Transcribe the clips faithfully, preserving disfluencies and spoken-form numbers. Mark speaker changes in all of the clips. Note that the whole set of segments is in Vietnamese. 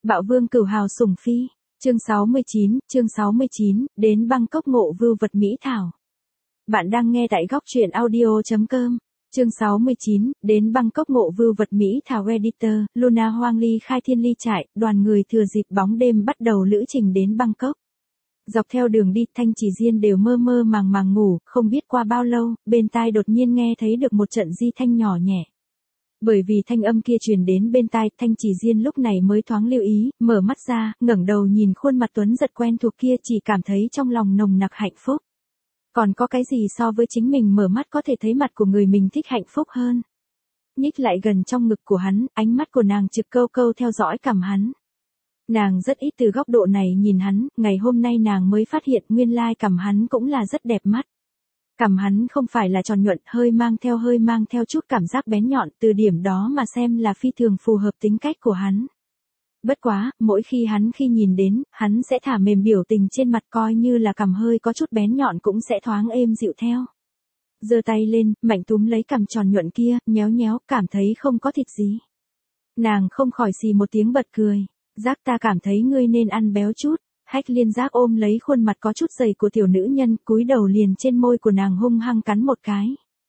Speaker 1: Bạo vương cửu hào sủng phi. Chương sáu mươi chín, chương sáu mươi chín, đến Bangkok ngộ vưu vật mỹ thảo. Bạn đang nghe tại góc truyện audio chấm com. Chương sáu mươi chín, đến Bangkok ngộ vưu vật mỹ thảo. Editor, Luna Hoang Ly khai thiên ly trại, đoàn người thừa dịp bóng đêm bắt đầu lữ trình đến Bangkok. Dọc theo đường đi, Thanh Chỉ Diên đều mơ mơ màng màng ngủ, không biết qua bao lâu, bên tai đột nhiên nghe thấy được một trận di thanh nhỏ nhẹ. Bởi vì thanh âm kia truyền đến bên tai, Thanh Chỉ Diên lúc này mới thoáng lưu ý, mở mắt ra, ngẩng đầu nhìn khuôn mặt tuấn giật quen thuộc kia, chỉ cảm thấy trong lòng nồng nặc hạnh phúc. Còn có cái gì so với chính mình mở mắt có thể thấy mặt của người mình thích hạnh phúc hơn? Nhích lại gần trong ngực của hắn, ánh mắt của nàng trực câu câu theo dõi cằm hắn. Nàng rất ít từ góc độ này nhìn hắn, ngày hôm nay nàng mới phát hiện nguyên lai cằm hắn cũng là rất đẹp mắt. Cằm hắn không phải là tròn nhuận, hơi mang theo hơi mang theo chút cảm giác bén nhọn, từ điểm đó mà xem là phi thường phù hợp tính cách của hắn. Bất quá, mỗi khi hắn khi nhìn đến, hắn sẽ thả mềm biểu tình trên mặt, coi như là cằm hơi có chút bén nhọn cũng sẽ thoáng êm dịu theo. Giơ tay lên, mạnh túm lấy cằm tròn nhuận kia, nhéo nhéo, cảm thấy không có thịt gì. Nàng không khỏi xì một tiếng bật cười. Giác, ta cảm thấy ngươi nên ăn béo chút. Hách Liên Giác ôm lấy khuôn mặt có chút dày của tiểu nữ nhân, cúi đầu liền trên môi của nàng hung hăng cắn một cái.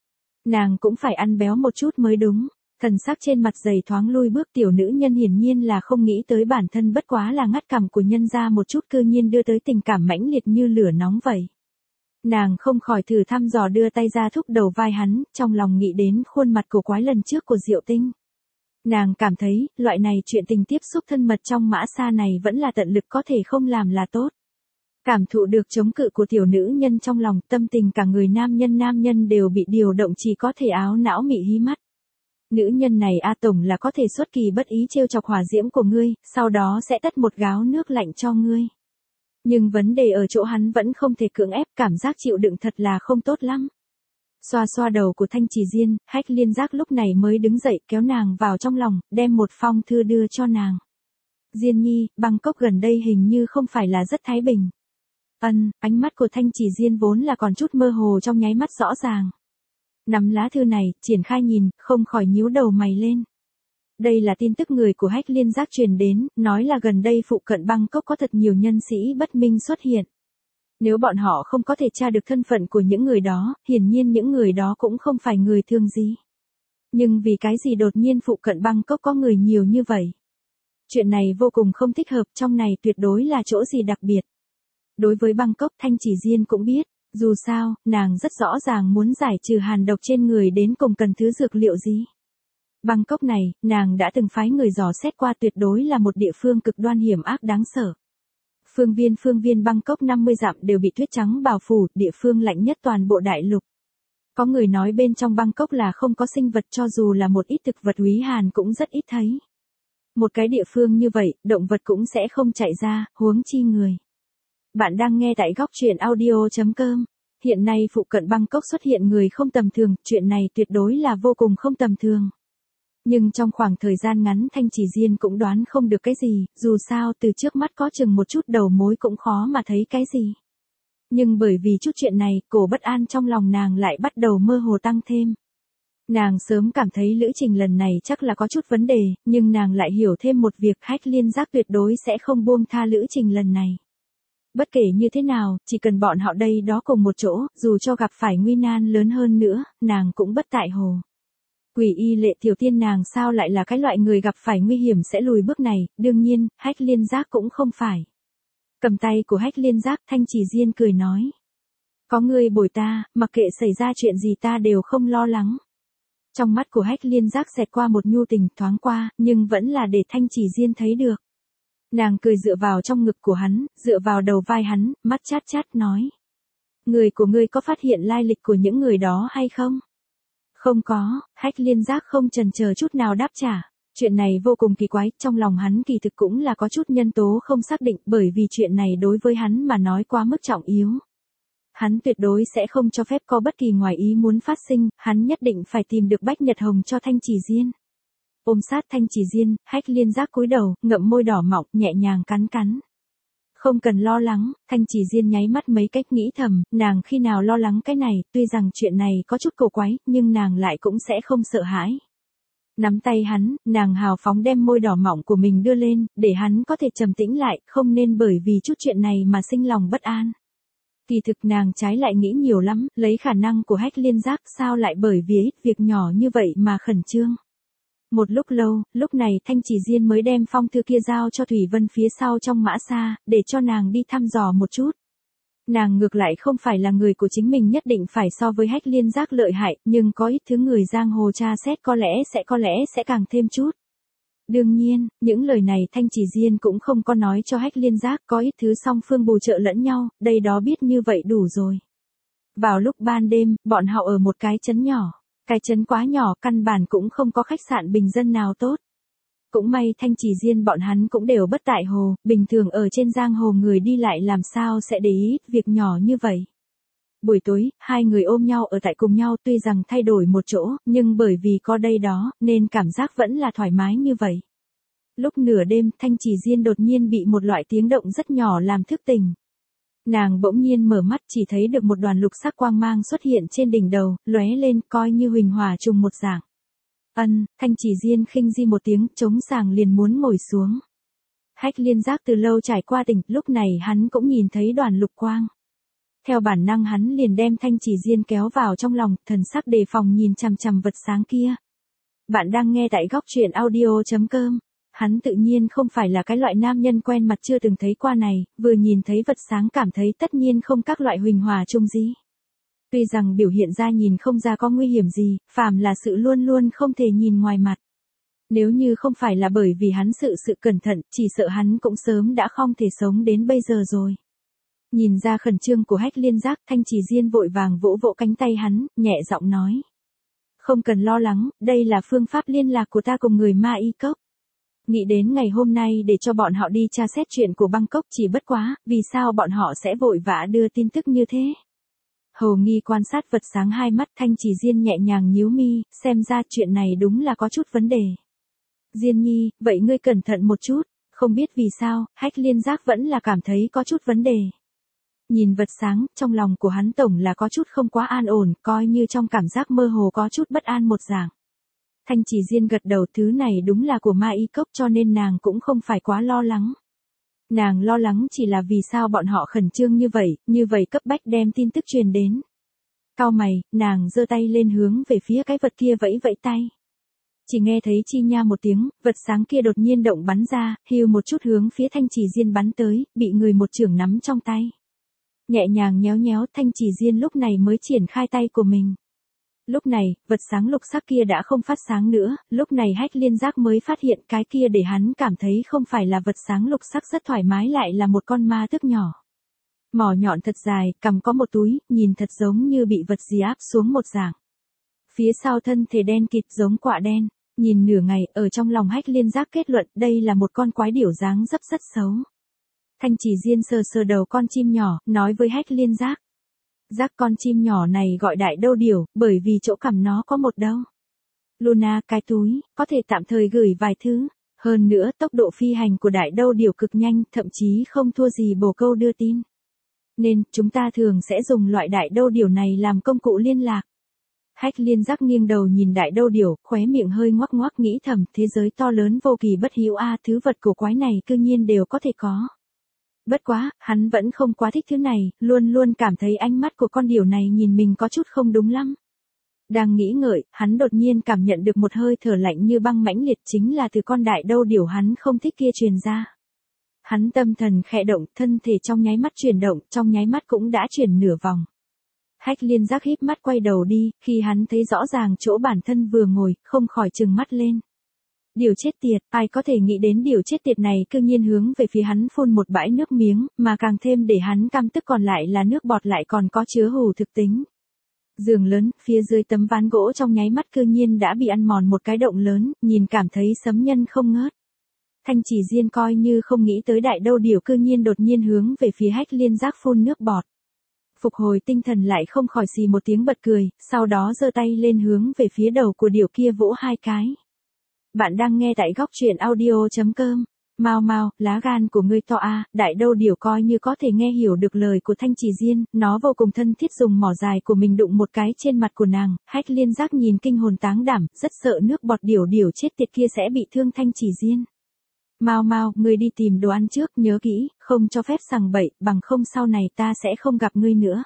Speaker 1: Nàng cũng phải ăn béo một chút mới đúng. Thần sắc trên mặt dày thoáng lui bước, tiểu nữ nhân hiển nhiên là không nghĩ tới bản thân bất quá là ngắt cằm của nhân gia một chút, cư nhiên đưa tới tình cảm mãnh liệt như lửa nóng vậy. Nàng không khỏi thử thăm dò đưa tay ra thúc đầu vai hắn, trong lòng nghĩ đến khuôn mặt cổ quái lần trước của Diệu Tinh. Nàng cảm thấy, loại này chuyện tình tiếp xúc thân mật trong mã xa này vẫn là tận lực có thể không làm là tốt. Cảm thụ được chống cự của tiểu nữ nhân trong lòng, tâm tình cả người nam nhân nam nhân đều bị điều động, chỉ có thể áo não mị hí mắt. Nữ nhân này A Tổng là có thể xuất kỳ bất ý trêu chọc hỏa diễm của ngươi, sau đó sẽ tất một gáo nước lạnh cho ngươi. Nhưng vấn đề ở chỗ hắn vẫn không thể cưỡng ép, cảm giác chịu đựng thật là không tốt lắm. Xoa xoa đầu của Thanh Chỉ Diên, Hách Liên Giác lúc này mới đứng dậy, kéo nàng vào trong lòng, đem một phong thư đưa cho nàng. Diên nhi, Bangkok gần đây hình như không phải là rất thái bình. Ân, ánh mắt của Thanh Chỉ Diên vốn là còn chút mơ hồ trong nháy mắt rõ ràng. Nắm lá thư này, triển khai nhìn, không khỏi nhíu đầu mày lên. Đây là tin tức người của Hách Liên Giác truyền đến, nói là gần đây phụ cận Bangkok có thật nhiều nhân sĩ bất minh xuất hiện. Nếu bọn họ không có thể tra được thân phận của những người đó, hiển nhiên những người đó cũng không phải người thường gì. Nhưng vì cái gì đột nhiên phụ cận Bangkok có người nhiều như vậy? Chuyện này vô cùng không thích hợp, trong này tuyệt đối là chỗ gì đặc biệt. Đối với Bangkok, Thanh Chỉ Diên cũng biết, dù sao, nàng rất rõ ràng muốn giải trừ hàn độc trên người đến cùng cần thứ dược liệu gì. Bangkok này, nàng đã từng phái người dò xét qua, tuyệt đối là một địa phương cực đoan hiểm ác đáng sợ. Phương viên phương viên Bangkok năm mươi dặm đều bị tuyết trắng bao phủ, địa phương lạnh nhất toàn bộ đại lục. Có người nói bên trong Bangkok là không có sinh vật, cho dù là một ít thực vật úy hàn cũng rất ít thấy. Một cái địa phương như vậy, động vật cũng sẽ không chạy ra, huống chi người. Bạn đang nghe tại góc truyện audio chấm com. Hiện nay phụ cận Bangkok xuất hiện người không tầm thường, chuyện này tuyệt đối là vô cùng không tầm thường. Nhưng trong khoảng thời gian ngắn Thanh Chỉ Diên cũng đoán không được cái gì, dù sao từ trước mắt có chừng một chút đầu mối cũng khó mà thấy cái gì. Nhưng bởi vì chút chuyện này, cổ bất an trong lòng nàng lại bắt đầu mơ hồ tăng thêm. Nàng sớm cảm thấy lữ trình lần này chắc là có chút vấn đề, nhưng nàng lại hiểu thêm một việc, Hách Liên Giác tuyệt đối sẽ không buông tha lữ trình lần này. Bất kể như thế nào, chỉ cần bọn họ đây đó cùng một chỗ, dù cho gặp phải nguy nan lớn hơn nữa, nàng cũng bất tại hồ. Quỷ y Lệ Tiểu Tiên nàng sao lại là cái loại người gặp phải nguy hiểm sẽ lùi bước này, đương nhiên, Hách Liên Giác cũng không phải. Cầm tay của Hách Liên Giác, Thanh Chỉ Diên cười nói. Có người bồi ta, mặc kệ xảy ra chuyện gì ta đều không lo lắng. Trong mắt của Hách Liên Giác xẹt qua một nhu tình thoáng qua, nhưng vẫn là để Thanh Chỉ Diên thấy được. Nàng cười dựa vào trong ngực của hắn, dựa vào đầu vai hắn, mắt chát chát nói. Người của ngươi có phát hiện lai lịch của những người đó hay không? Không có, Hách Liên Giác không chần chờ chút nào đáp trả. Chuyện này vô cùng kỳ quái, trong lòng hắn kỳ thực cũng là có chút nhân tố không xác định, bởi vì chuyện này đối với hắn mà nói quá mức trọng yếu. Hắn tuyệt đối sẽ không cho phép có bất kỳ ngoài ý muốn phát sinh, hắn nhất định phải tìm được Bách Nhật Hồng cho Thanh Chỉ Diên. Ôm sát Thanh Chỉ Diên, Hách Liên Giác cúi đầu, ngậm môi đỏ mọng, nhẹ nhàng cắn cắn. Không cần lo lắng, Thanh Chỉ Diên nháy mắt mấy cách nghĩ thầm, nàng khi nào lo lắng cái này, tuy rằng chuyện này có chút cổ quái, nhưng nàng lại cũng sẽ không sợ hãi. Nắm tay hắn, nàng hào phóng đem môi đỏ mọng của mình đưa lên, để hắn có thể trầm tĩnh lại, không nên bởi vì chút chuyện này mà sinh lòng bất an. Kỳ thực nàng trái lại nghĩ nhiều lắm, lấy khả năng của Hách Liên Giác sao lại bởi vì ít việc nhỏ như vậy mà khẩn trương. Một lúc lâu, lúc này Thanh Chỉ Diên mới đem phong thư kia giao cho Thủy Vân phía sau trong mã xa, để cho nàng đi thăm dò một chút. Nàng ngược lại không phải là người của chính mình nhất định phải so với Hách Liên Giác lợi hại, nhưng có ít thứ người giang hồ tra xét có lẽ sẽ có lẽ sẽ càng thêm chút. Đương nhiên, những lời này Thanh Chỉ Diên cũng không có nói cho Hách Liên Giác, có ít thứ song phương bù trợ lẫn nhau, đây đó biết như vậy đủ rồi. Vào lúc ban đêm, bọn họ ở một cái trấn nhỏ. Cái trấn quá nhỏ, căn bản cũng không có khách sạn bình dân nào tốt. Cũng may Thanh Chỉ Diên bọn hắn cũng đều bất tại hồ, bình thường ở trên giang hồ người đi lại làm sao sẽ để ý việc nhỏ như vậy. Buổi tối, hai người ôm nhau ở tại cùng nhau tuy rằng thay đổi một chỗ, nhưng bởi vì có đây đó, nên cảm giác vẫn là thoải mái như vậy. Lúc nửa đêm, Thanh Chỉ Diên đột nhiên bị một loại tiếng động rất nhỏ làm thức tỉnh. Nàng bỗng nhiên mở mắt chỉ thấy được một đoàn lục sắc quang mang xuất hiện trên đỉnh đầu, lóe lên coi như huỳnh hỏa trùng một dạng. Ân, Thanh Chỉ Diên khinh di một tiếng, trống sàng liền muốn ngồi xuống. Hách Liên Giác từ lâu trải qua tỉnh, lúc này hắn cũng nhìn thấy đoàn lục quang. Theo bản năng hắn liền đem Thanh Chỉ Diên kéo vào trong lòng, thần sắc đề phòng nhìn chằm chằm vật sáng kia. Bạn đang nghe tại góc truyện audio chấm com. Hắn tự nhiên không phải là cái loại nam nhân quen mặt chưa từng thấy qua này, vừa nhìn thấy vật sáng cảm thấy tất nhiên không các loại huỳnh hỏa chung gì. Tuy rằng biểu hiện ra nhìn không ra có nguy hiểm gì, phàm là sự luôn luôn không thể nhìn ngoài mặt. Nếu như không phải là bởi vì hắn sự sự cẩn thận, chỉ sợ hắn cũng sớm đã không thể sống đến bây giờ rồi. Nhìn ra khẩn trương của Hách Liên Giác, Thanh Chỉ Diên vội vàng vỗ vỗ cánh tay hắn, nhẹ giọng nói. Không cần lo lắng, đây là phương pháp liên lạc của ta cùng người Ma Y Cốc. Nghĩ đến ngày hôm nay để cho bọn họ đi tra xét chuyện của Bangkok chỉ bất quá, vì sao bọn họ sẽ vội vã đưa tin tức như thế. Hầu Nghi quan sát vật sáng hai mắt, Thanh Chỉ Diên nhẹ nhàng nhíu mi, xem ra chuyện này đúng là có chút vấn đề. Diên Nhi, vậy ngươi cẩn thận một chút, không biết vì sao, Hách Liên Giác vẫn là cảm thấy có chút vấn đề. Nhìn vật sáng, trong lòng của hắn tổng là có chút không quá an ổn, coi như trong cảm giác mơ hồ có chút bất an một dạng. Thanh Chỉ Diên gật đầu, thứ này đúng là của Ma Y Cốc cho nên nàng cũng không phải quá lo lắng. Nàng lo lắng chỉ là vì sao bọn họ khẩn trương như vậy, như vậy cấp bách đem tin tức truyền đến. Cau mày, nàng giơ tay lên hướng về phía cái vật kia vẫy vẫy tay. Chỉ nghe thấy chi nha một tiếng, vật sáng kia đột nhiên động bắn ra, hiu một chút hướng phía Thanh Chỉ Diên bắn tới, bị người một chưởng nắm trong tay. Nhẹ nhàng nhéo nhéo, Thanh Chỉ Diên lúc này mới triển khai tay của mình. Lúc này, vật sáng lục sắc kia đã không phát sáng nữa, lúc này Hách Liên Giác mới phát hiện cái kia để hắn cảm thấy không phải là vật sáng lục sắc rất thoải mái lại là một con ma tước nhỏ. Mỏ nhọn thật dài, cằm có một túi, nhìn thật giống như bị vật gì áp xuống một dạng. Phía sau thân thể đen kịt giống quạ đen, nhìn nửa ngày, ở trong lòng Hách Liên Giác kết luận đây là một con quái điểu dáng dấp rất xấu. Thanh Chỉ Diên sờ sờ đầu con chim nhỏ, nói với Hách Liên Giác. Giác con chim nhỏ này gọi đại đâu điểu, bởi vì chỗ cằm nó có một đâu. Luna, cái túi, có thể tạm thời gửi vài thứ. Hơn nữa tốc độ phi hành của đại đâu điểu cực nhanh, thậm chí không thua gì bồ câu đưa tin. Nên, chúng ta thường sẽ dùng loại đại đâu điểu này làm công cụ liên lạc. Hách Liên Giác nghiêng đầu nhìn đại đâu điểu, khóe miệng hơi ngoắc ngoắc nghĩ thầm, thế giới to lớn vô kỳ bất hiếu a, thứ vật cổ quái này cư nhiên đều có thể có. Bất quá, hắn vẫn không quá thích thứ này, luôn luôn cảm thấy ánh mắt của con điểu này nhìn mình có chút không đúng lắm. Đang nghĩ ngợi, hắn đột nhiên cảm nhận được một hơi thở lạnh như băng mãnh liệt, chính là từ con đại đâu điểu hắn không thích kia truyền ra. Hắn tâm thần khẽ động, thân thể trong nháy mắt chuyển động, trong nháy mắt cũng đã chuyển nửa vòng. Hách Liên Giác híp mắt quay đầu đi, khi hắn thấy rõ ràng chỗ bản thân vừa ngồi, không khỏi trừng mắt lên. Điều chết tiệt, ai có thể nghĩ đến điều chết tiệt này cư nhiên hướng về phía hắn phun một bãi nước miếng, mà càng thêm để hắn căm tức còn lại là nước bọt lại còn có chứa hù thực tính. Giường lớn, phía dưới tấm ván gỗ trong nháy mắt cư nhiên đã bị ăn mòn một cái động lớn, nhìn cảm thấy sấm nhân không ngớt. Thanh Chỉ Diên coi như không nghĩ tới đại đâu điểu cư nhiên đột nhiên hướng về phía Hách Liên Giác phun nước bọt. Phục hồi tinh thần lại không khỏi xì một tiếng bật cười, sau đó giơ tay lên hướng về phía đầu của điểu kia vỗ hai cái. Bạn đang nghe tại góc truyện audio chấm com. Mau mau, lá gan của ngươi to a, đại đâu điều coi như có thể nghe hiểu được lời của Thanh Chỉ Diên, nó vô cùng thân thiết dùng mỏ dài của mình đụng một cái trên mặt của nàng, Hách Liên Giác nhìn kinh hồn táng đảm, rất sợ nước bọt điểu điểu chết tiệt kia sẽ bị thương Thanh Chỉ Diên. Mau mau, ngươi đi tìm đồ ăn trước, nhớ kỹ, không cho phép sằng bậy, bằng không sau này ta sẽ không gặp ngươi nữa.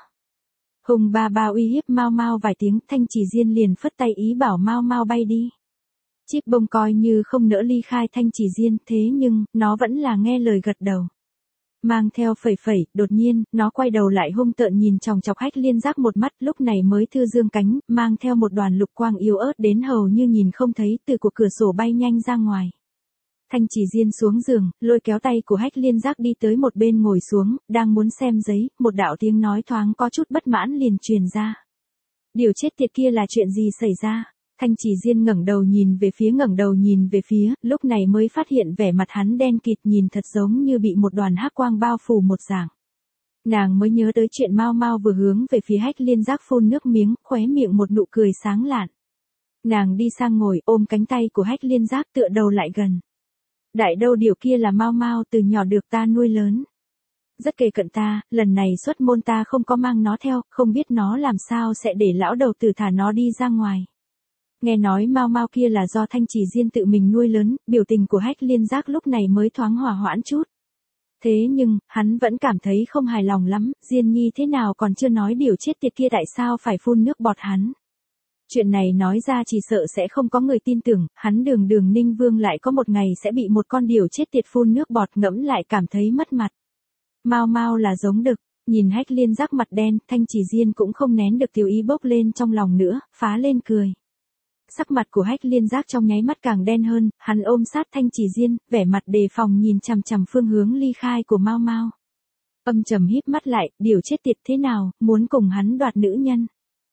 Speaker 1: Hùng ba ba uy hiếp Mau Mau vài tiếng, Thanh Chỉ Diên liền phất tay ý bảo Mau Mau bay đi. Chíp bông coi như không nỡ ly khai Thanh Chỉ Diên, thế nhưng, nó vẫn là nghe lời gật đầu. Mang theo phẩy phẩy, đột nhiên, nó quay đầu lại hung tợn nhìn chòng chọc Hách Liên Giác một mắt, lúc này mới thư dương cánh, mang theo một đoàn lục quang yếu ớt đến hầu như nhìn không thấy, từ của cửa sổ bay nhanh ra ngoài. Thanh Chỉ Diên xuống giường, lôi kéo tay của Hách Liên Giác đi tới một bên ngồi xuống, đang muốn xem giấy, một đạo tiếng nói thoáng có chút bất mãn liền truyền ra. Điều chết tiệt kia là chuyện gì xảy ra? Thanh Chỉ Diên ngẩng đầu nhìn về phía ngẩng đầu nhìn về phía, lúc này mới phát hiện vẻ mặt hắn đen kịt nhìn thật giống như bị một đoàn hắc quang bao phủ một dạng. Nàng mới nhớ tới chuyện Mau Mau vừa hướng về phía Hách Liên Giác phun nước miếng, khóe miệng một nụ cười sáng lạn. Nàng đi sang ngồi ôm cánh tay của Hách Liên Giác tựa đầu lại gần. Đại đâu điều kia là Mau Mau từ nhỏ được ta nuôi lớn. Rất kề cận ta, lần này xuất môn ta không có mang nó theo, không biết nó làm sao sẽ để lão đầu tử thả nó đi ra ngoài. Nghe nói Mau Mau kia là do Thanh Chỉ Diên tự mình nuôi lớn, biểu tình của Hách Liên Giác lúc này mới thoáng hòa hoãn chút. Thế nhưng, hắn vẫn cảm thấy không hài lòng lắm, Diên Nhi thế nào còn chưa nói điều chết tiệt kia tại sao phải phun nước bọt hắn. Chuyện này nói ra chỉ sợ sẽ không có người tin tưởng, hắn đường đường Ninh Vương lại có một ngày sẽ bị một con điểu chết tiệt phun nước bọt ngẫm lại cảm thấy mất mặt. Mau Mau là giống đực, nhìn Hách Liên Giác mặt đen, Thanh Chỉ Diên cũng không nén được tiểu ý bốc lên trong lòng nữa, phá lên cười. Sắc mặt của Hách Liên Giác trong nháy mắt càng đen hơn, hắn ôm sát Thanh Chỉ Diên, vẻ mặt đề phòng nhìn chằm chằm phương hướng ly khai của Mau Mau. Âm trầm híp mắt lại, điều chết tiệt thế nào, muốn cùng hắn đoạt nữ nhân.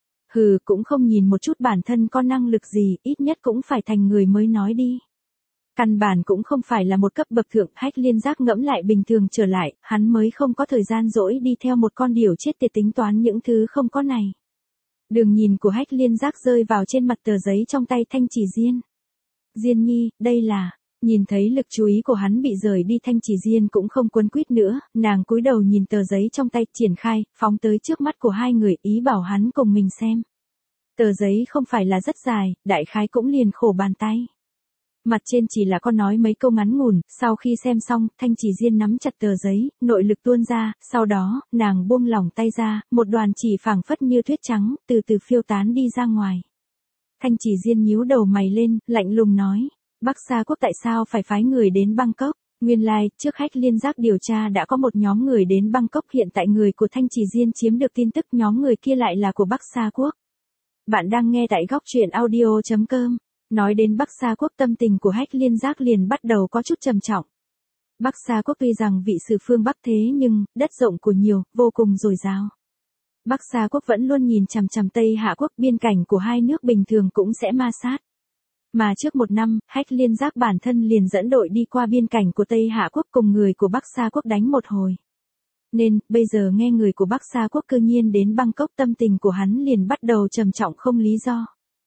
Speaker 1: Hừ, cũng không nhìn một chút bản thân có năng lực gì, ít nhất cũng phải thành người mới nói đi. Căn bản cũng không phải là một cấp bậc thượng, Hách Liên Giác ngẫm lại bình thường trở lại, hắn mới không có thời gian dỗi đi theo một con điểu chết tiệt tính toán những thứ không có này. Đường nhìn của Hách Liên Giác rơi vào trên mặt tờ giấy trong tay Thanh Chỉ Diên. Diên Nhi, đây là, nhìn thấy lực chú ý của hắn bị rời đi Thanh Chỉ Diên cũng không quấn quýt nữa, nàng cúi đầu nhìn tờ giấy trong tay triển khai, phóng tới trước mắt của hai người ý bảo hắn cùng mình xem. Tờ giấy không phải là rất dài, đại khái cũng liền khổ bàn tay. Mặt trên chỉ là có nói mấy câu ngắn ngủn, sau khi xem xong, Thanh Chỉ Diên nắm chặt tờ giấy, nội lực tuôn ra, sau đó, nàng buông lỏng tay ra, một đoàn chỉ phảng phất như tuyết trắng, từ từ phiêu tán đi ra ngoài. Thanh Chỉ Diên nhíu đầu mày lên, lạnh lùng nói, Bắc Sa Quốc tại sao phải phái người đến Bangkok? Nguyên lai, like, trước Hách Liên Giác điều tra đã có một nhóm người đến Bangkok, hiện tại người của Thanh Chỉ Diên chiếm được tin tức nhóm người kia lại là của Bắc Sa Quốc. Bạn đang nghe tại góc truyện audio chấm com. Nói đến Bắc Sa Quốc tâm tình của Hách Liên Giác liền bắt đầu có chút trầm trọng. Bắc Sa Quốc tuy rằng vị sử phương Bắc thế nhưng, đất rộng của nhiều, vô cùng dồi dào. Bắc Sa Quốc vẫn luôn nhìn chằm chằm Tây Hạ Quốc, biên cảnh của hai nước bình thường cũng sẽ ma sát. Mà trước một năm, Hách Liên Giác bản thân liền dẫn đội đi qua biên cảnh của Tây Hạ Quốc cùng người của Bắc Sa Quốc đánh một hồi. Nên, bây giờ nghe người của Bắc Sa Quốc cư nhiên đến Bangkok, tâm tình của hắn liền bắt đầu trầm trọng không lý do.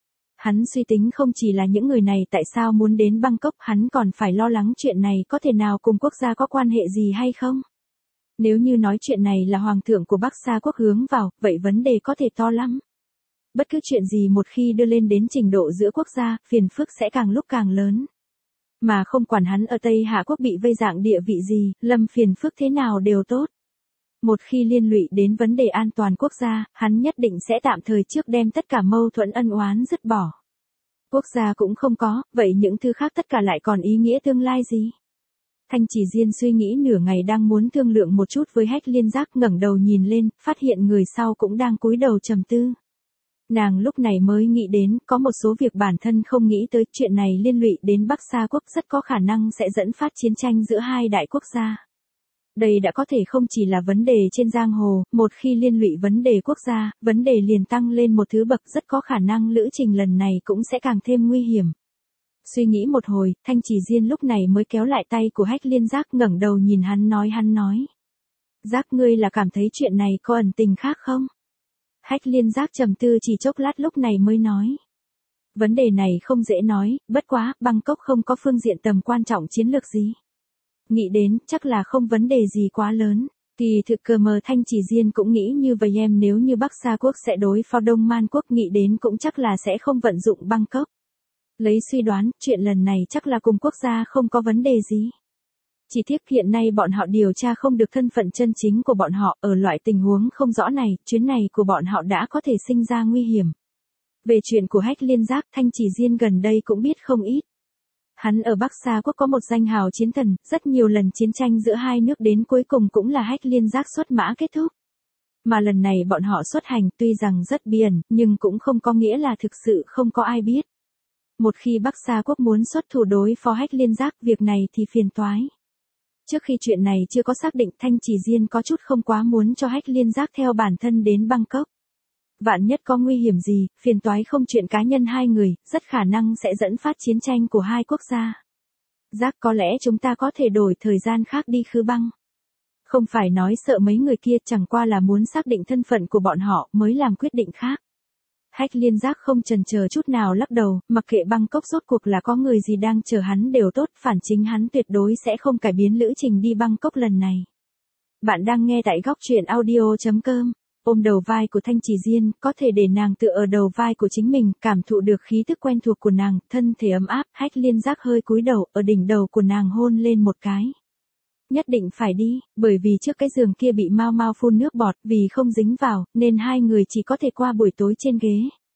Speaker 1: Hắn suy tính không chỉ là những người này tại sao muốn đến Bangkok, hắn còn phải lo lắng chuyện này có thể nào cùng quốc gia có quan hệ gì hay không. Nếu như nói chuyện này là hoàng thượng của Bắc Sa Quốc hướng vào, vậy vấn đề có thể to lắm. Bất cứ chuyện gì một khi đưa lên đến trình độ giữa quốc gia, phiền phức sẽ càng lúc càng lớn. Mà không quản hắn ở Tây Hạ Quốc bị vây dạng địa vị gì, lâm phiền phức thế nào đều tốt. Một khi liên lụy đến vấn đề an toàn quốc gia, hắn nhất định sẽ tạm thời trước đem tất cả mâu thuẫn ân oán dứt bỏ. Quốc gia cũng không có, vậy những thứ khác tất cả lại còn ý nghĩa tương lai gì? Thanh Chỉ Diên suy nghĩ nửa ngày đang muốn thương lượng một chút với Hách Liên Giác, ngẩng đầu nhìn lên, phát hiện người sau cũng đang cúi đầu trầm tư. Nàng lúc này mới nghĩ đến, có một số việc bản thân không nghĩ tới, chuyện này liên lụy đến Bắc Sa Quốc rất có khả năng sẽ dẫn phát chiến tranh giữa hai đại quốc gia. Đây đã có thể không chỉ là vấn đề trên giang hồ, một khi liên lụy vấn đề quốc gia, vấn đề liền tăng lên một thứ bậc, rất có khả năng lữ trình lần này cũng sẽ càng thêm nguy hiểm. Suy nghĩ một hồi, Thanh Chỉ Diên lúc này mới kéo lại tay của Hách Liên Giác, ngẩng đầu nhìn hắn nói hắn nói. Giác, ngươi là cảm thấy chuyện này có ẩn tình khác không? Hách Liên Giác trầm tư chỉ chốc lát lúc này mới nói. Vấn đề này không dễ nói, bất quá, Bangkok không có phương diện tầm quan trọng chiến lược gì. Nghĩ đến, chắc là không vấn đề gì quá lớn. Kỳ thực cờ mờ Thanh Chỉ Diên cũng nghĩ như vậy em, nếu như Bắc Sa Quốc sẽ đối phó Đông Man Quốc, nghĩ đến cũng chắc là sẽ không vận dụng Bangkok. Lấy suy đoán, chuyện lần này chắc là cùng quốc gia không có vấn đề gì. Chỉ tiếc hiện nay bọn họ điều tra không được thân phận chân chính của bọn họ, ở loại tình huống không rõ này, chuyến này của bọn họ đã có thể sinh ra nguy hiểm. Về chuyện của Hách Liên Giác, Thanh Chỉ Diên gần đây cũng biết không ít. Hắn ở Bắc Sa Quốc có một danh hào chiến thần, rất nhiều lần chiến tranh giữa hai nước đến cuối cùng cũng là Hách Liên Giác xuất mã kết thúc. Mà lần này bọn họ xuất hành tuy rằng rất bí ẩn, nhưng cũng không có nghĩa là thực sự không có ai biết. Một khi Bắc Sa Quốc muốn xuất thủ đối phó Hách Liên Giác, việc này thì phiền toái. Trước khi chuyện này chưa có xác định, Thanh Chỉ Diên có chút không quá muốn cho Hách Liên Giác theo bản thân đến Bangkok. Vạn nhất có nguy hiểm gì, phiền toái không chuyện cá nhân hai người, rất khả năng sẽ dẫn phát chiến tranh của hai quốc gia. Giác, có lẽ chúng ta có thể đổi thời gian khác đi Khứ Băng. Không phải nói sợ mấy người kia, chẳng qua là muốn xác định thân phận của bọn họ mới làm quyết định khác. Hách Liên Giác không chần chờ chút nào lắc đầu, mặc kệ Bangkok rốt cuộc là có người gì đang chờ hắn đều tốt, phản chính hắn tuyệt đối sẽ không cải biến lữ trình đi Bangkok lần này. Bạn đang nghe tại góc truyện audio chấm com. Ôm đầu vai của Thanh Chỉ Diên, có thể để nàng tựa ở đầu vai của chính mình, cảm thụ được khí tức quen thuộc của nàng, thân thể ấm áp. Hách Liên Giác hơi cúi đầu, ở đỉnh đầu của nàng hôn lên một cái. Nhất định phải đi, bởi vì trước cái giường kia bị Mao Mao phun nước bọt, vì không dính vào, nên hai người chỉ có thể qua buổi tối trên ghế.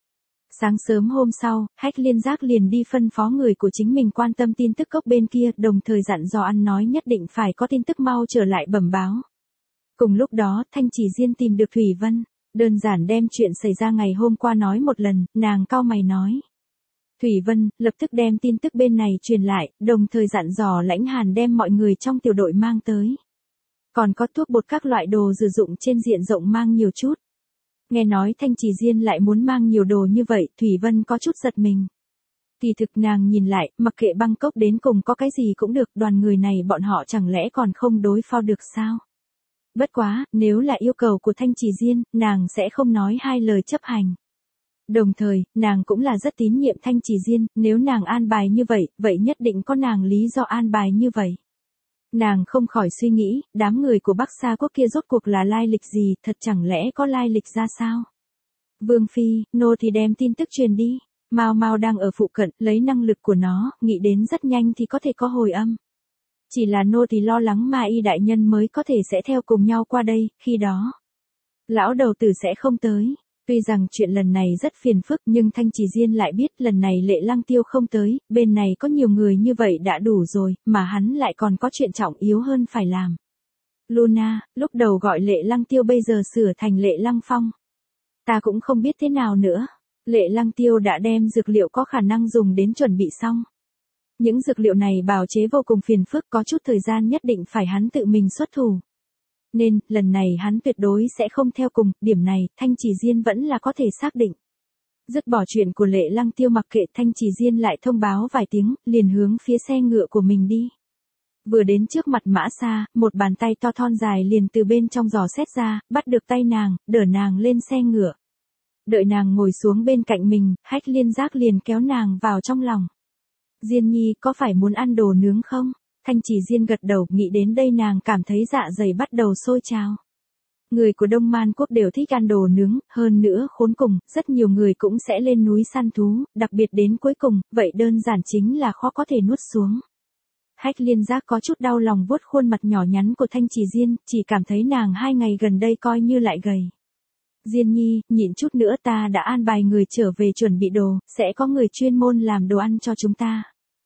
Speaker 1: Sáng sớm hôm sau, Hách Liên Giác liền đi phân phó người của chính mình quan tâm tin tức cốc bên kia, đồng thời dặn dò ăn nói nhất định phải có tin tức mau trở lại bẩm báo. Cùng lúc đó, Thanh Chỉ Diên tìm được Thủy Vân, đơn giản đem chuyện xảy ra ngày hôm qua nói một lần, nàng cau mày nói. Thủy Vân, lập tức đem tin tức bên này truyền lại, đồng thời dặn dò Lãnh Hàn đem mọi người trong tiểu đội mang tới. Còn có thuốc bột các loại đồ sử dụng trên diện rộng mang nhiều chút. Nghe nói Thanh Chỉ Diên lại muốn mang nhiều đồ như vậy, Thủy Vân có chút giật mình. Kỳ thực nàng nhìn lại, mặc kệ Bangkok đến cùng có cái gì cũng được, đoàn người này bọn họ chẳng lẽ còn không đối phó được sao? Bất quá, nếu là yêu cầu của Thanh Chỉ Diên, nàng sẽ không nói hai lời chấp hành. Đồng thời, nàng cũng là rất tín nhiệm Thanh Chỉ Diên, nếu nàng an bài như vậy, vậy nhất định có nàng lý do an bài như vậy. Nàng không khỏi suy nghĩ, đám người của Bắc Sa Quốc kia rốt cuộc là lai lịch gì, thật chẳng lẽ có lai lịch ra sao? Vương Phi, nô thì đem tin tức truyền đi. Mao Mao đang ở phụ cận, lấy năng lực của nó, nghĩ đến rất nhanh thì có thể có hồi âm. Chỉ là nô thì lo lắng Ma Y đại nhân mới có thể sẽ theo cùng nhau qua đây, khi đó lão đầu tử sẽ không tới. Tuy rằng chuyện lần này rất phiền phức, nhưng Thanh Chỉ Diên lại biết lần này Lệ Lăng Tiêu không tới, bên này có nhiều người như vậy đã đủ rồi, mà hắn lại còn có chuyện trọng yếu hơn phải làm. Luna, lúc đầu gọi Lệ Lăng Tiêu bây giờ sửa thành Lệ Lăng Phong. Ta cũng không biết thế nào nữa. Lệ Lăng Tiêu đã đem dược liệu có khả năng dùng đến chuẩn bị xong. Những dược liệu này bào chế vô cùng phiền phức, có chút thời gian nhất định phải hắn tự mình xuất thủ. Nên, lần này hắn tuyệt đối sẽ không theo cùng, điểm này, Thanh Chỉ Diên vẫn là có thể xác định. Dứt bỏ chuyện của Lệ Lăng Tiêu, mặc kệ, Thanh Chỉ Diên lại thông báo vài tiếng, liền hướng phía xe ngựa của mình đi. Vừa đến trước mặt Mã Sa, một bàn tay to thon dài liền từ bên trong giò xét ra, bắt được tay nàng, đỡ nàng lên xe ngựa. Đợi nàng ngồi xuống bên cạnh mình, Hách Liên Giác liền kéo nàng vào trong lòng. Diên nhi, có phải muốn ăn đồ nướng không? Thanh Chỉ Diên gật đầu, nghĩ đến đây nàng cảm thấy dạ dày bắt đầu sôi trào. Người của Đông Man Quốc đều thích ăn đồ nướng, hơn nữa khốn cùng, rất nhiều người cũng sẽ lên núi săn thú, đặc biệt đến cuối cùng, vậy đơn giản chính là khó có thể nuốt xuống. Hách Liên Giác có chút đau lòng vuốt khuôn mặt nhỏ nhắn của Thanh Chỉ Diên, chỉ cảm thấy nàng hai ngày gần đây coi như lại gầy. Diên nhi, nhịn chút nữa ta đã an bài người trở về chuẩn bị đồ, sẽ có người chuyên môn làm đồ ăn cho chúng ta.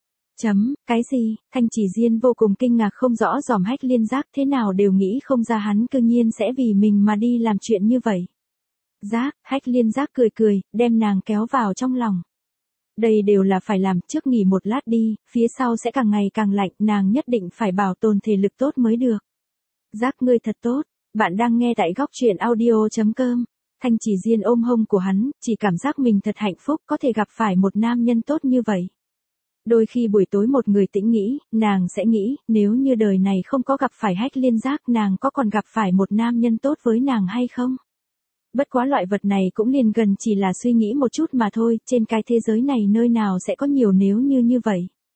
Speaker 1: Chấm, cái gì? Thanh Chỉ Diên vô cùng kinh ngạc, không rõ dòm Hách Liên Giác thế nào đều nghĩ không ra hắn cư nhiên sẽ vì mình mà đi làm chuyện như vậy. Giác, Hách Liên Giác cười cười, đem nàng kéo vào trong lòng. Đây đều là phải làm, trước nghỉ một lát đi, phía sau sẽ càng ngày càng lạnh, nàng nhất định phải bảo tồn thể lực tốt mới được. Giác, ngươi thật tốt, bạn đang nghe tại góc truyện audio chấm com. Thanh Chỉ Diên ôm hông của hắn, chỉ cảm giác mình thật hạnh phúc có thể gặp phải một nam nhân tốt như vậy. Đôi khi buổi tối một người tĩnh nghĩ, nàng sẽ nghĩ, nếu như đời này không có gặp phải Hách Liên Giác, nàng có còn gặp phải một nam nhân tốt với nàng hay không? Bất quá loại vật này cũng liền gần chỉ là suy nghĩ một chút mà thôi, trên cái thế giới này nơi nào sẽ có nhiều nếu như như vậy.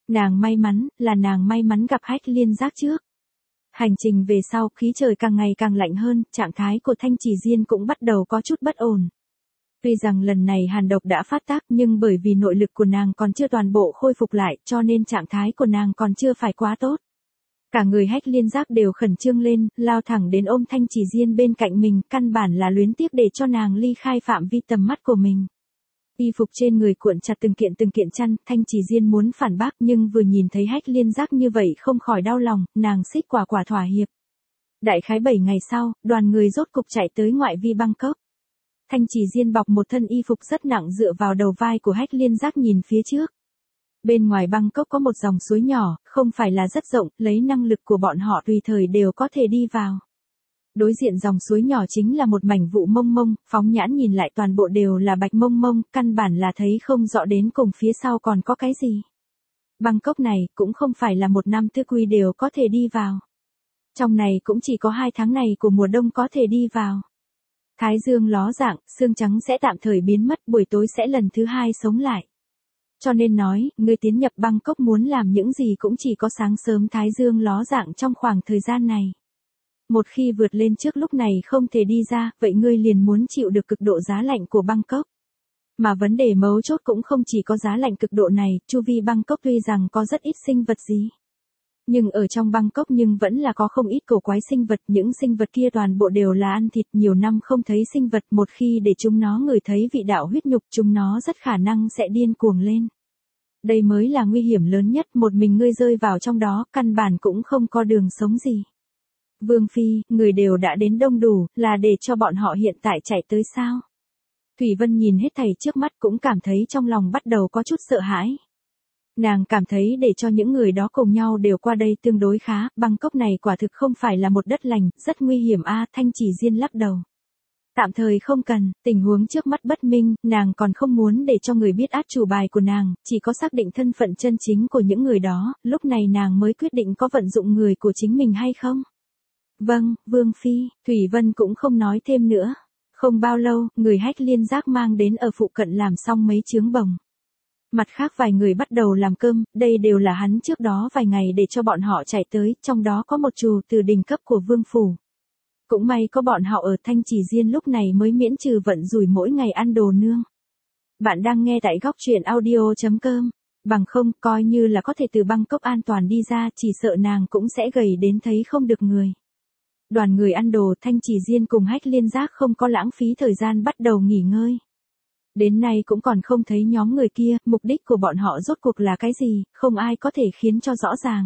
Speaker 1: Nàng may mắn, là nàng may mắn gặp Hách Liên Giác trước. Hành trình về sau, khí trời càng ngày càng lạnh hơn, trạng thái của Thanh Chỉ Diên cũng bắt đầu có chút bất ổn. Tuy rằng lần này hàn độc đã phát tác nhưng bởi vì nội lực của nàng còn chưa toàn bộ khôi phục lại cho nên trạng thái của nàng còn chưa phải quá tốt. Cả người Hách Liên Giác đều khẩn trương lên, lao thẳng đến ôm Thanh Chỉ Diên bên cạnh mình, căn bản là luyến tiếc để cho nàng ly khai phạm vi tầm mắt của mình. Y phục trên người cuộn chặt từng kiện từng kiện chăn, Thanh Chỉ Diên muốn phản bác nhưng vừa nhìn thấy Hách Liên Giác như vậy không khỏi đau lòng, nàng xích quả quả thỏa hiệp. Đại khái bảy ngày sau, đoàn người rốt cục chạy tới ngoại vi Bangkok. Thanh Chỉ Diên bọc một thân y phục rất nặng dựa vào đầu vai của Hách Liên Giác nhìn phía trước. Bên ngoài Bangkok có một dòng suối nhỏ, không phải là rất rộng, lấy năng lực của bọn họ tùy thời đều có thể đi vào. Đối diện dòng suối nhỏ chính là một mảnh vụ mông mông, phóng nhãn nhìn lại toàn bộ đều là bạch mông mông, căn bản là thấy không rõ đến cùng phía sau còn có cái gì. Bangkok này cũng không phải là một năm tư quy đều có thể đi vào. Trong này cũng chỉ có hai tháng này của mùa đông có thể đi vào. Thái dương ló dạng, xương trắng sẽ tạm thời biến mất, buổi tối sẽ lần thứ hai sống lại. Cho nên nói, người tiến nhập Bangkok muốn làm những gì cũng chỉ có sáng sớm thái dương ló dạng trong khoảng thời gian này. Một khi vượt lên trước lúc này không thể đi ra, vậy ngươi liền muốn chịu được cực độ giá lạnh của Bangkok. Mà vấn đề mấu chốt cũng không chỉ có giá lạnh cực độ này, chu vi Bangkok tuy rằng có rất ít sinh vật gì. Nhưng ở trong Bangkok nhưng vẫn là có không ít cổ quái sinh vật, những sinh vật kia toàn bộ đều là ăn thịt, nhiều năm không thấy sinh vật, một khi để chúng nó ngửi thấy vị đạo huyết nhục chúng nó rất khả năng sẽ điên cuồng lên. Đây mới là nguy hiểm lớn nhất, một mình ngươi rơi vào trong đó, căn bản cũng không có đường sống gì. Vương Phi, người đều đã đến đông đủ, là để cho bọn họ hiện tại chạy tới sao? Thủy Vân nhìn hết thảy trước mắt cũng cảm thấy trong lòng bắt đầu có chút sợ hãi. Nàng cảm thấy để cho những người đó cùng nhau đều qua đây tương đối khá, Bangkok này quả thực không phải là một đất lành, rất nguy hiểm a. Thanh Chỉ Diên lắc đầu. Tạm thời không cần, tình huống trước mắt bất minh, nàng còn không muốn để cho người biết át chủ bài của nàng, chỉ có xác định thân phận chân chính của những người đó, lúc này nàng mới quyết định có vận dụng người của chính mình hay không. Vâng, Vương Phi, Thủy Vân cũng không nói thêm nữa. Không bao lâu, người Hách Liên Giác mang đến ở phụ cận làm xong mấy chướng bồng. Mặt khác vài người bắt đầu làm cơm, đây đều là hắn trước đó vài ngày để cho bọn họ chạy tới, trong đó có một trù từ đỉnh cấp của Vương Phủ. Cũng may có bọn họ ở, Thanh Chỉ Diên lúc này mới miễn trừ vận rủi mỗi ngày ăn đồ nương. Bạn đang nghe tại góc truyện audio chấm com. Bằng không, coi như là có thể từ Bangkok an toàn đi ra, chỉ sợ nàng cũng sẽ gầy đến thấy không được người. Đoàn người ăn đồ, Thanh Chỉ Diên cùng Hách Liên Giác không có lãng phí thời gian bắt đầu nghỉ ngơi. Đến nay cũng còn không thấy nhóm người kia, mục đích của bọn họ rốt cuộc là cái gì, không ai có thể khiến cho rõ ràng.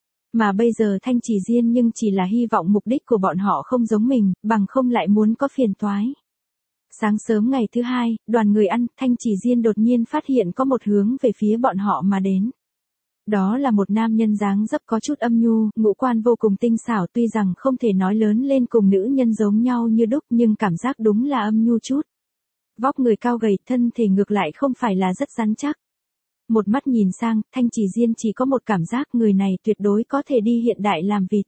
Speaker 1: Mà bây giờ Thanh Chỉ Diên nhưng chỉ là hy vọng mục đích của bọn họ không giống mình, bằng không lại muốn có phiền toái. Sáng sớm ngày thứ hai, đoàn người ăn, Thanh Chỉ Diên đột nhiên phát hiện có một hướng về phía bọn họ mà đến. Đó là một nam nhân dáng dấp có chút âm nhu, ngũ quan vô cùng tinh xảo, tuy rằng không thể nói lớn lên cùng nữ nhân giống nhau như đúc nhưng cảm giác đúng là âm nhu chút. Vóc người cao gầy, thân thể ngược lại không phải là rất rắn chắc. Một mắt nhìn sang, Thanh Chỉ Diên chỉ có một cảm giác người này tuyệt đối có thể đi hiện đại làm vịt.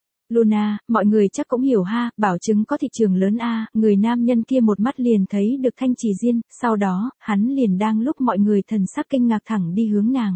Speaker 1: Luna, mọi người chắc cũng hiểu ha, bảo chứng có thị trường lớn a. Người nam nhân kia một mắt liền thấy được Thanh Chỉ Diên, sau đó, hắn liền đang lúc mọi người thần sắc kinh ngạc thẳng đi hướng nàng.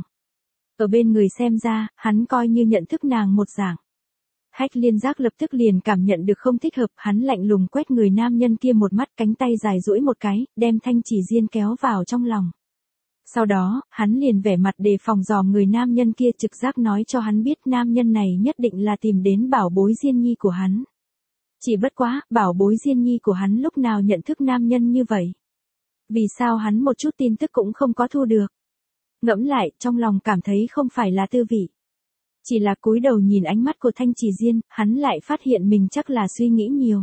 Speaker 1: Ở bên người xem ra, hắn coi như nhận thức nàng một dạng. Hách Liên Giác lập tức liền cảm nhận được không thích hợp, hắn lạnh lùng quét người nam nhân kia một mắt, cánh tay dài duỗi một cái, đem Thanh Chỉ Diên kéo vào trong lòng. Sau đó, hắn liền vẻ mặt đề phòng dòm người nam nhân kia, trực giác nói cho hắn biết nam nhân này nhất định là tìm đến bảo bối Diên Nhi của hắn. Chỉ bất quá, bảo bối Diên Nhi của hắn lúc nào nhận thức nam nhân như vậy? Vì sao hắn một chút tin tức cũng không có thu được? Ngẫm lại, trong lòng cảm thấy không phải là tư vị. Chỉ là cúi đầu nhìn ánh mắt của Thanh Chỉ Diên, hắn lại phát hiện mình chắc là suy nghĩ nhiều.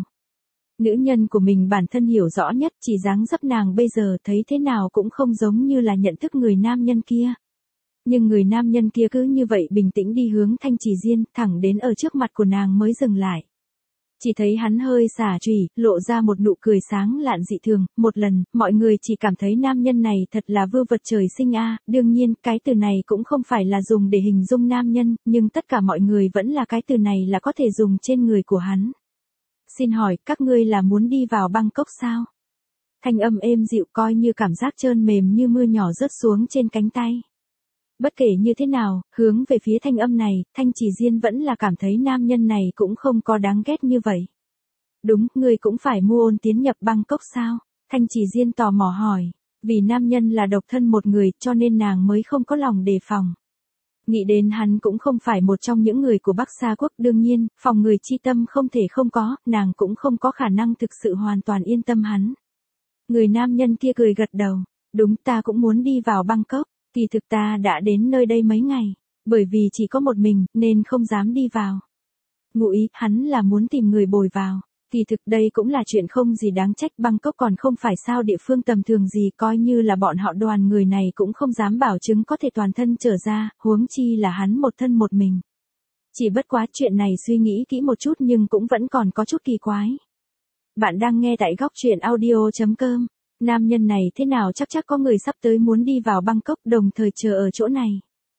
Speaker 1: Nữ nhân của mình bản thân hiểu rõ nhất, chỉ dáng dấp nàng bây giờ thấy thế nào cũng không giống như là nhận thức người nam nhân kia. Nhưng người nam nhân kia cứ như vậy bình tĩnh đi hướng Thanh Chỉ Diên, thẳng đến ở trước mặt của nàng mới dừng lại. Chỉ thấy hắn hơi xả chùy, lộ ra một nụ cười sáng lạn dị thường, một lần, mọi người chỉ cảm thấy nam nhân này thật là vưu vật trời sinh a. Đương nhiên, cái từ này cũng không phải là dùng để hình dung nam nhân, nhưng tất cả mọi người vẫn là cái từ này là có thể dùng trên người của hắn. Xin hỏi, các ngươi là muốn đi vào Bangkok sao? Thanh âm êm dịu coi như cảm giác trơn mềm như mưa nhỏ rớt xuống trên cánh tay. Bất kể như thế nào, hướng về phía thanh âm này, Thanh Chỉ Diên vẫn là cảm thấy nam nhân này cũng không có đáng ghét như vậy. Đúng, ngươi cũng phải mua ôn tiến nhập Bangkok sao? Thanh Chỉ Diên tò mò hỏi. Vì nam nhân là độc thân một người cho nên nàng mới không có lòng đề phòng. Nghĩ đến hắn cũng không phải một trong những người của Bắc Sa Quốc, đương nhiên, phòng người chi tâm không thể không có, nàng cũng không có khả năng thực sự hoàn toàn yên tâm hắn. Người nam nhân kia cười gật đầu. Đúng, ta cũng muốn đi vào Bangkok, kỳ thực ta đã đến nơi đây mấy ngày, bởi vì chỉ có một mình nên không dám đi vào. Ngụ ý, hắn là muốn tìm người bồi vào. Kỳ thực đây cũng là chuyện không gì đáng trách, Bangkok còn không phải sao địa phương tầm thường gì, coi như là bọn họ đoàn người này cũng không dám bảo chứng có thể toàn thân trở ra, huống chi là hắn một thân một mình. Chỉ bất quá chuyện này suy nghĩ kỹ một chút nhưng cũng vẫn còn có chút kỳ quái. Bạn đang nghe tại góc truyện audio chấm com. Nam nhân này thế nào chắc chắc có người sắp tới muốn đi vào Bangkok đồng thời chờ ở chỗ này.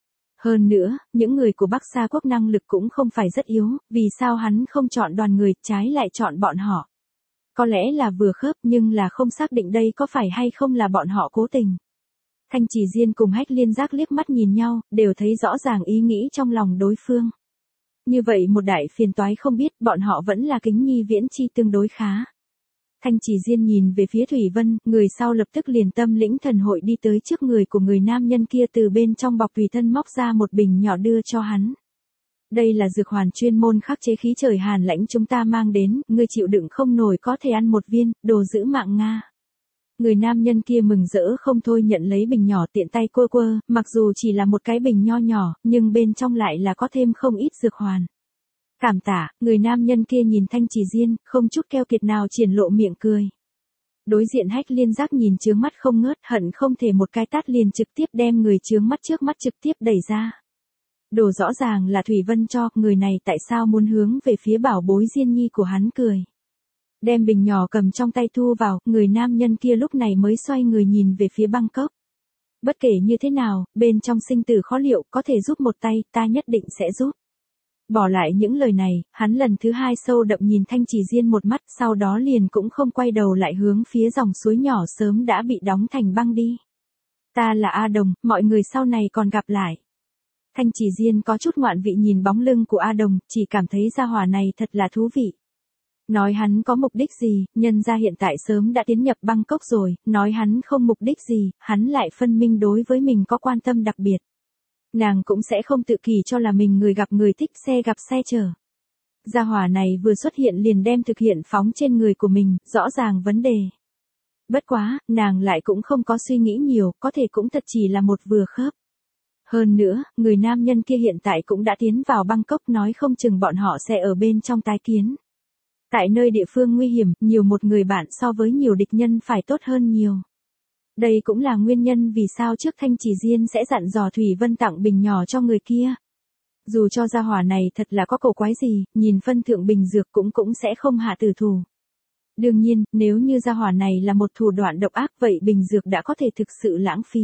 Speaker 1: Hơn nữa, những người của Bắc Sa Quốc năng lực cũng không phải rất yếu, vì sao hắn không chọn đoàn người, trái lại chọn bọn họ. Có lẽ là vừa khớp nhưng là không xác định đây có phải hay không là bọn họ cố tình. Thanh Chỉ Diên cùng Hách Liên Giác liếc mắt nhìn nhau, đều thấy rõ ràng ý nghĩ trong lòng đối phương. Như vậy một đại phiền toái không biết bọn họ vẫn là Kính Nhi Viễn Chi tương đối khá. Thanh Chỉ Diên nhìn về phía Thủy Vân, người sau lập tức liền tâm lĩnh thần hội đi tới trước người của người nam nhân kia, từ bên trong bọc tùy thân móc ra một bình nhỏ đưa cho hắn. Đây là dược hoàn chuyên môn khắc chế khí trời hàn lãnh chúng ta mang đến, ngươi chịu đựng không nổi có thể ăn một viên, đồ giữ mạng Nga. Người nam nhân kia mừng rỡ không thôi nhận lấy bình nhỏ tiện tay quơ quơ, mặc dù chỉ là một cái bình nho nhỏ, nhưng bên trong lại là có thêm không ít dược hoàn. Cảm tạ, người nam nhân kia nhìn Thanh Chỉ Diên, không chút keo kiệt nào triển lộ miệng cười. Đối diện Hách Liên Giác nhìn chướng mắt không ngớt, hận không thể một cái tát liền trực tiếp đem người chướng mắt trước mắt trực tiếp đẩy ra. Đồ rõ ràng là Thủy Vân cho, người này tại sao muốn hướng về phía bảo bối Diên Nhi của hắn cười. Đem bình nhỏ cầm trong tay thu vào, người nam nhân kia lúc này mới xoay người nhìn về phía Bangkok. Bất kể như thế nào, bên trong sinh tử khó liệu, có thể giúp một tay, ta nhất định sẽ giúp. Bỏ lại những lời này, hắn lần thứ hai sâu đậm nhìn Thanh Chỉ Diên một mắt, sau đó liền cũng không quay đầu lại hướng phía dòng suối nhỏ sớm đã bị đóng thành băng đi. Ta là A Đồng, mọi người sau này còn gặp lại. Thanh Chỉ Diên có chút ngoạn vị nhìn bóng lưng của A Đồng, chỉ cảm thấy gia hỏa này thật là thú vị. Nói hắn có mục đích gì, nhân ra hiện tại sớm đã tiến nhập Bangkok rồi, nói hắn không mục đích gì, hắn lại phân minh đối với mình có quan tâm đặc biệt. Nàng cũng sẽ không tự kỳ cho là mình người gặp người thích xe gặp xe chở. Gia hỏa này vừa xuất hiện liền đem thực hiện phóng trên người của mình, rõ ràng vấn đề. Bất quá, nàng lại cũng không có suy nghĩ nhiều, có thể cũng thật chỉ là một vừa khớp. Hơn nữa, người nam nhân kia hiện tại cũng đã tiến vào Bangkok, nói không chừng bọn họ sẽ ở bên trong tái kiến. Tại nơi địa phương nguy hiểm, nhiều một người bạn so với nhiều địch nhân phải tốt hơn nhiều. Đây cũng là nguyên nhân vì sao trước Thanh Chỉ Diên sẽ dặn dò Thủy Vân tặng bình nhỏ cho người kia. Dù cho gia hỏa này thật là có cổ quái gì, nhìn phân thượng bình dược cũng cũng sẽ không hạ tử thủ. Đương nhiên, nếu như gia hỏa này là một thủ đoạn độc ác vậy bình dược đã có thể thực sự lãng phí.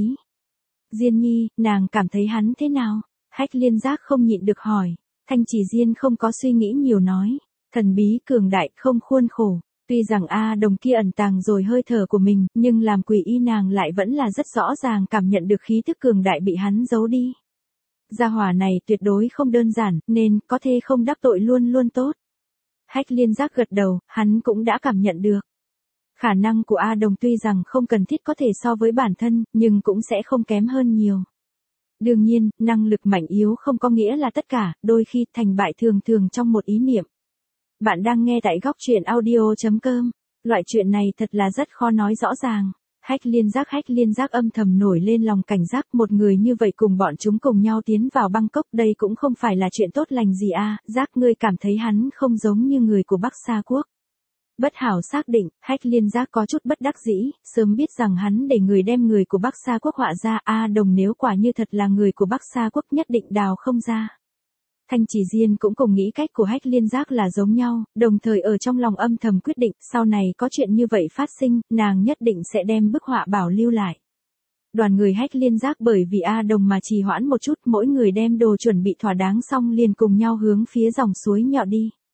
Speaker 1: Diên Nhi, nàng cảm thấy hắn thế nào? Hách Liên Giác không nhịn được hỏi. Thanh Chỉ Diên không có suy nghĩ nhiều nói. Thần bí cường đại không khuôn khổ. Tuy rằng A Đồng kia ẩn tàng rồi hơi thở của mình, nhưng làm quỷ y nàng lại vẫn là rất rõ ràng cảm nhận được khí thức cường đại bị hắn giấu đi. Gia hỏa này tuyệt đối không đơn giản, nên có thể không đắc tội luôn luôn tốt. Hách Liên Giác gật đầu, hắn cũng đã cảm nhận được. Khả năng của A Đồng tuy rằng không cần thiết có thể so với bản thân, nhưng cũng sẽ không kém hơn nhiều. Đương nhiên, năng lực mạnh yếu không có nghĩa là tất cả, đôi khi thành bại thường thường trong một ý niệm. Bạn đang nghe tại góc truyện audio chấm com. Loại chuyện này thật là rất khó nói rõ ràng. Hách Liên Giác Hách Liên Giác âm thầm nổi lên lòng cảnh giác, một người như vậy cùng bọn chúng cùng nhau tiến vào Bangkok, đây cũng không phải là chuyện tốt lành gì à, Giác ngươi cảm thấy hắn không giống như người của Bắc Sa Quốc. Bất hảo xác định, Hách Liên Giác có chút bất đắc dĩ, sớm biết rằng hắn để người đem người của Bắc Sa Quốc họa ra, A Đồng nếu quả như thật là người của Bắc Sa Quốc nhất định đào không ra. Thanh Chỉ Diên cũng cùng nghĩ cách của Hách Liên Giác là giống nhau, đồng thời ở trong lòng âm thầm quyết định, sau này có chuyện như vậy phát sinh, nàng nhất định sẽ đem bức họa bảo lưu lại. Đoàn người Hách Liên Giác bởi vì A Đồng mà trì hoãn một chút, mỗi người đem đồ chuẩn bị thỏa đáng xong liền cùng nhau hướng phía dòng suối nhỏ đi.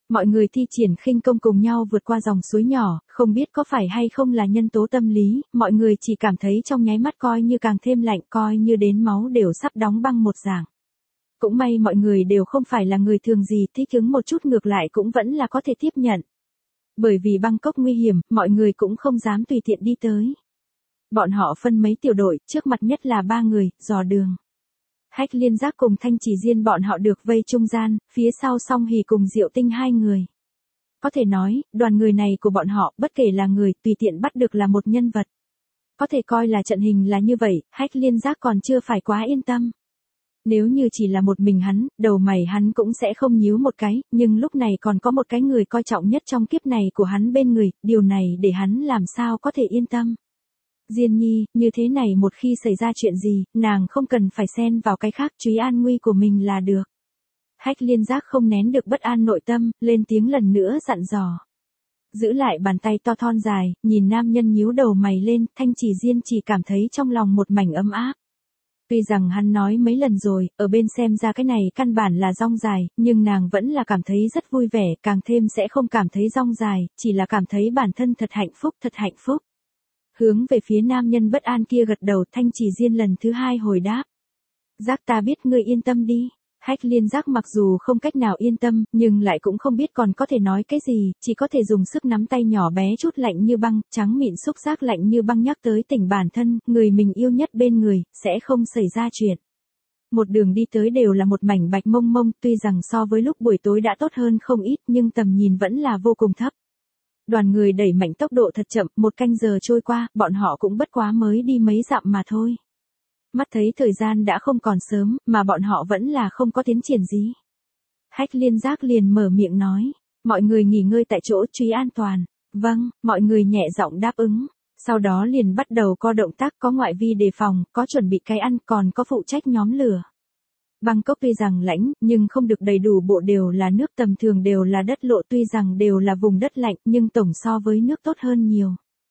Speaker 1: Mọi người thi triển khinh công cùng nhau vượt qua dòng suối nhỏ, không biết có phải hay không là nhân tố tâm lý, mọi người chỉ cảm thấy trong nháy mắt coi như càng thêm lạnh, coi như đến máu đều sắp đóng băng một dạng. Cũng may mọi người đều không phải là người thường gì, thích ứng một chút ngược lại cũng vẫn là có thể tiếp nhận. Bởi vì Bangkok nguy hiểm, mọi người cũng không dám tùy tiện đi tới. Bọn họ phân mấy tiểu đội, trước mặt nhất là ba người, dò đường. Hách Liên Giác cùng Thanh Chỉ Diên bọn họ được vây trung gian, phía sau Song Hỉ cùng Diệu Tinh hai người. Có thể nói, đoàn người này của bọn họ, bất kể là người, tùy tiện bắt được là một nhân vật. Có thể coi là trận hình là như vậy, Hách Liên Giác còn chưa phải quá yên tâm. Nếu như chỉ là một mình hắn, đầu mày hắn cũng sẽ không nhíu một cái, nhưng lúc này còn có một cái người coi trọng nhất trong kiếp này của hắn bên người, điều này để hắn làm sao có thể yên tâm. Diên Nhi, như thế này một khi xảy ra chuyện gì, nàng không cần phải xen vào cái khác, chú ý an nguy của mình là được. Hách Liên Giác không nén được bất an nội tâm, lên tiếng lần nữa dặn dò. Giữ lại bàn tay to thon dài, nhìn nam nhân nhíu đầu mày lên, Thanh Chỉ Diên chỉ cảm thấy trong lòng một mảnh ấm áp. Tuy rằng hắn nói mấy lần rồi, ở bên xem ra cái này căn bản là rong dài, nhưng nàng vẫn là cảm thấy rất vui vẻ, càng thêm sẽ không cảm thấy rong dài, chỉ là cảm thấy bản thân thật hạnh phúc, thật hạnh phúc. Hướng về phía nam nhân bất an kia gật đầu, Thanh Chỉ Diên lần thứ hai hồi đáp. Giác ta biết ngươi yên tâm đi. Hách Liên Giác mặc dù không cách nào yên tâm, nhưng lại cũng không biết còn có thể nói cái gì, chỉ có thể dùng sức nắm tay nhỏ bé chút lạnh như băng, trắng mịn xúc giác lạnh như băng nhắc tới tỉnh bản thân, người mình yêu nhất bên người, sẽ không xảy ra chuyện. Một đường đi tới đều là một mảnh bạch mông mông, tuy rằng so với lúc buổi tối đã tốt hơn không ít, nhưng tầm nhìn vẫn là vô cùng thấp. Đoàn người đẩy mạnh tốc độ thật chậm, một canh giờ trôi qua, bọn họ cũng bất quá mới đi mấy dặm mà thôi. Mắt thấy thời gian đã không còn sớm, mà bọn họ vẫn là không có tiến triển gì. Hách Liên Giác liền mở miệng nói, mọi người nghỉ ngơi tại chỗ, chú ý an toàn. Vâng, mọi người nhẹ giọng đáp ứng. Sau đó liền bắt đầu có động tác, có ngoại vi đề phòng, có chuẩn bị cái ăn, còn có phụ trách nhóm lửa. Bangkok tuy rằng lãnh, nhưng không được đầy đủ, bộ đều là nước, tầm thường đều là đất lộ, tuy rằng đều là vùng đất lạnh, nhưng tổng so với nước tốt hơn nhiều.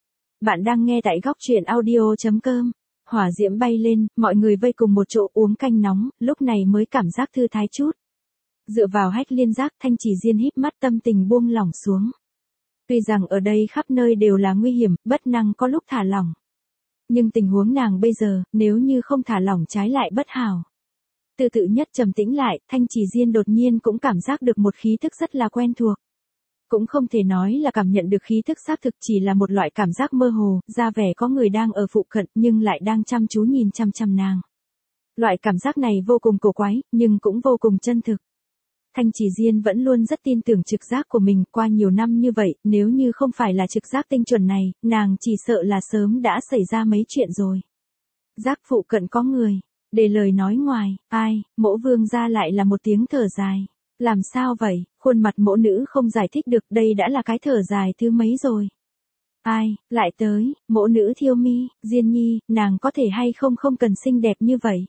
Speaker 1: Bạn đang nghe tại góc truyện audio chấm com. Hỏa diễm bay lên, mọi người vây cùng một chỗ uống canh nóng, lúc này mới cảm giác thư thái chút. Dựa vào Hách Liên Giác, Thanh Chỉ Diên híp mắt, tâm tình buông lỏng xuống. Tuy rằng ở đây khắp nơi đều là nguy hiểm, bất năng có lúc thả lỏng. Nhưng tình huống nàng bây giờ, nếu như không thả lỏng trái lại bất hảo. Từ tự nhất trầm tĩnh lại, Thanh Chỉ Diên đột nhiên cũng cảm giác được một khí thức rất là quen thuộc. Cũng không thể nói là cảm nhận được khí thức xác thực, chỉ là một loại cảm giác mơ hồ, ra vẻ có người đang ở phụ cận nhưng lại đang chăm chú nhìn chăm chăm nàng. Loại cảm giác này vô cùng cổ quái, nhưng cũng vô cùng chân thực. Thanh Chỉ Diên vẫn luôn rất tin tưởng trực giác của mình, qua nhiều năm như vậy, nếu như không phải là trực giác tinh chuẩn này, nàng chỉ sợ là sớm đã xảy ra mấy chuyện rồi. Giác phụ cận có người, để lời nói ngoài, ai, Mỗ Vương gia lại là một tiếng thở dài. Làm sao vậy, khuôn mặt Mỗ nữ không giải thích được, đây đã là cái thở dài thứ mấy rồi. Ai, lại tới, Mỗ nữ Thiêu Mi, Diên Nhi, nàng có thể hay không không cần xinh đẹp như vậy.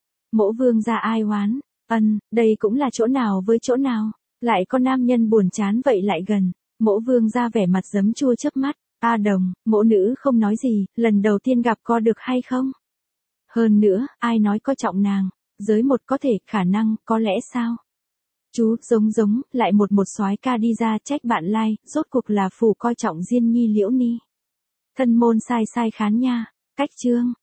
Speaker 1: Mỗ Vương gia ai oán, ân, đây cũng là chỗ nào với chỗ nào, lại có nam nhân buồn chán vậy lại gần. Mỗ Vương gia vẻ mặt giấm chua chớp mắt, A Đồng, Mỗ nữ không nói gì, lần đầu tiên gặp có được hay không? Hơn nữa, ai nói coi trọng nàng, giới một có thể, khả năng, có lẽ sao? Chú, giống giống, lại một một soái ca đi ra trách bạn lai, like, rốt cuộc là phủ coi trọng Diên Nhi Liễu Ni. Thân môn sai sai khán nha, cách chương.